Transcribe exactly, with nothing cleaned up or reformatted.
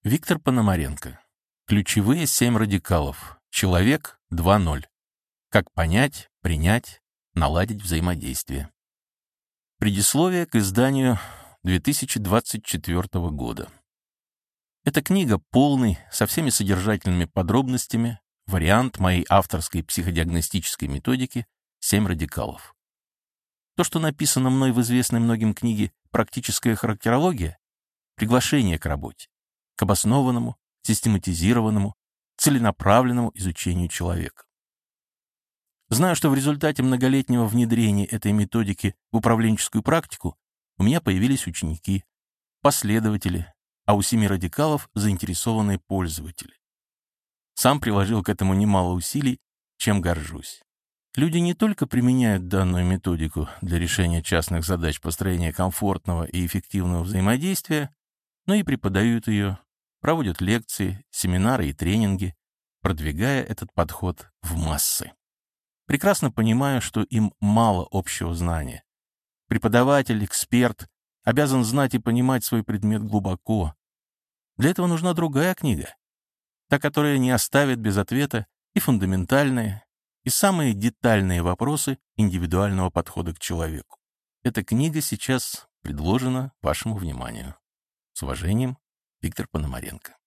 Виктор Пономаренко. Ключевые семь радикалов. Человек два ноль. Как понять, принять, наладить взаимодействие. Предисловие к изданию две тысячи двадцать четвёртого года. Эта книга полный, со всеми содержательными подробностями, вариант моей авторской психодиагностической методики «Семь радикалов». То, что написано мной в известной многим книге «Практическая характерология», приглашение к работе, к обоснованному, систематизированному, целенаправленному изучению человека. Знаю, что в результате многолетнего внедрения этой методики в управленческую практику у меня появились ученики, последователи, а у семи радикалов заинтересованные пользователи. Сам приложил к этому немало усилий, чем горжусь. Люди не только применяют данную методику для решения частных задач построения комфортного и эффективного взаимодействия, но и преподают ее, проводят лекции, семинары и тренинги, продвигая этот подход в массы. Прекрасно понимаю, что им мало общего знания. Преподаватель, эксперт обязан знать и понимать свой предмет глубоко. Для этого нужна другая книга, та, которая не оставит без ответа и фундаментальные, и самые детальные вопросы индивидуального подхода к человеку. Эта книга сейчас предложена вашему вниманию. С уважением, Виктор Пономаренко.